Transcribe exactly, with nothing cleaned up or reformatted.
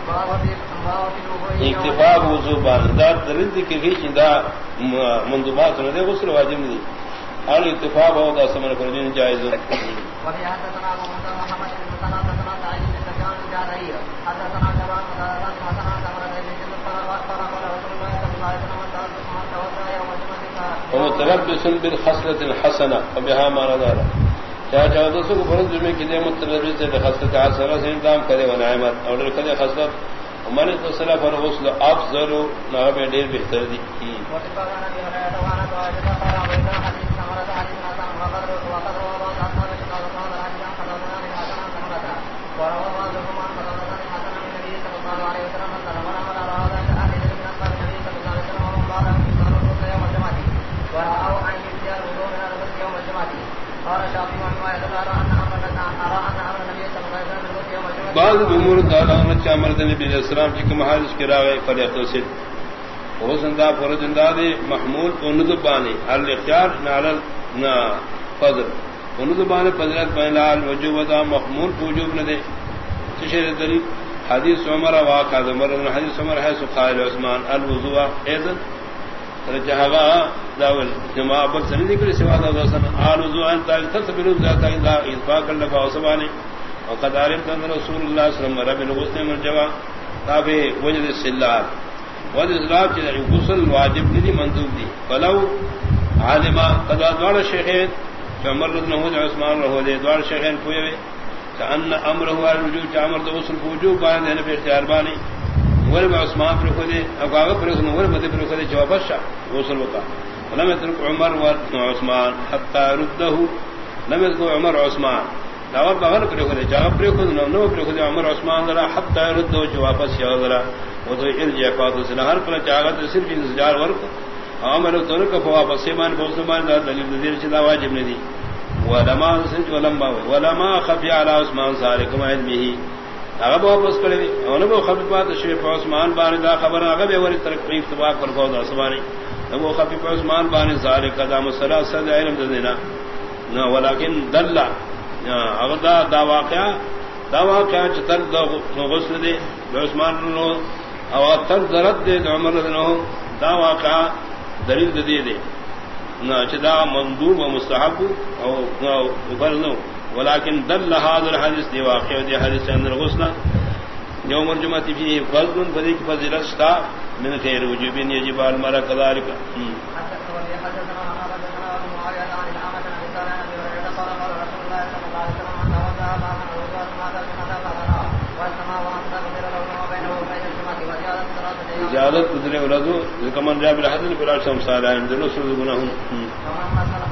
اکتفاق وضو باندار درد کی بھی چندہ مندوبات نے غسل واجب نہیں اور اتفاق ہو دا سمن فرجین جائز ہو. ومتلبس بالخصلة الحسنة فبها ما نظر چاہ چاہ دوسروں کو فرض جمعے کی دے متلبس بالخصلة الحسنة سے انتام کرے و نعمت اور کرے خصلت ومن اتصل فالغسل افضل نعم دیر بہتر دی. بعض امور دالان چامر نبی علیہ السلام کی محادث کے راوی فلیغتسل وہ زندہ فرض اندادی محمول اندبانی الاختیار نعلل نا فضل اندبانی فضلت بینال وجوبتا محمول وجوب نہ دے تشہر دلیل حدیث عمر واقع عمر حدیث عمر ہے سقائل عثمان الوضوء اذن رجحا داول جماع بل سنی ذکر سوا دا سن آل وضوء انت تصبر ذات اذا اطلاق لك وسبانی وقد عرفت ان رسول الله صلى الله عليه وسلم غسل من جوا تابع وجد السلال وجد السلال کی غسل واجب نہیں مندوب دی فلو عالم قد دوار الشيخين عمر بن عثمان رہو دے دوار الشيخين کوئے کہ امره على الوجوب عمر غسل وجوب بعد نے اختیار بانی ور عثمان پر خودے اگا پر ور مدے پر خودے جواب شاہ غسل ہوتا لم يترك عمر وعثمان حتى رده لم يترك عمر وعثمان داور بغیر پر خودے جواب پر خود نو پر خودے عمر عثمان ذرا حتى رده جو واپس یا ذرا وہ تو ارجع فاضل سے ہر پر چاہت صرف انتظار ورک عمر تو نے کو واپس سے مان بہت مان دلیل دیر سے واجب نہیں دی ولما سنت ولما ولما خفي على عثمان ذلك ما علمه اگر واپس کرے اور وہ خفیفات شیخ عثمان بان دا خبر اگر بھی وری طرف اتفاق پر کو عثمانی وہ خفیف عثمان بان ذلك قدام ثلاثه علم دینا نہ ولكن دل اگر دا دا واقعہ دا واقعہ چتر غسل دے عثمان نو اور تر درد دے عمر نو دا واقعہ دلیل دے دے نہ چدا مندوب و مستحب او فرض ولكن دل هذا الحديث دي واقع دي حديث ان الغسل يوم الجمعه فيه فضل فذيك فضيلة شتا من غير وجوب يجب على المرء كذلك. زیادت گزرے ولدو کمن جاب الحدث بلا شمس علی عند رسول گناہ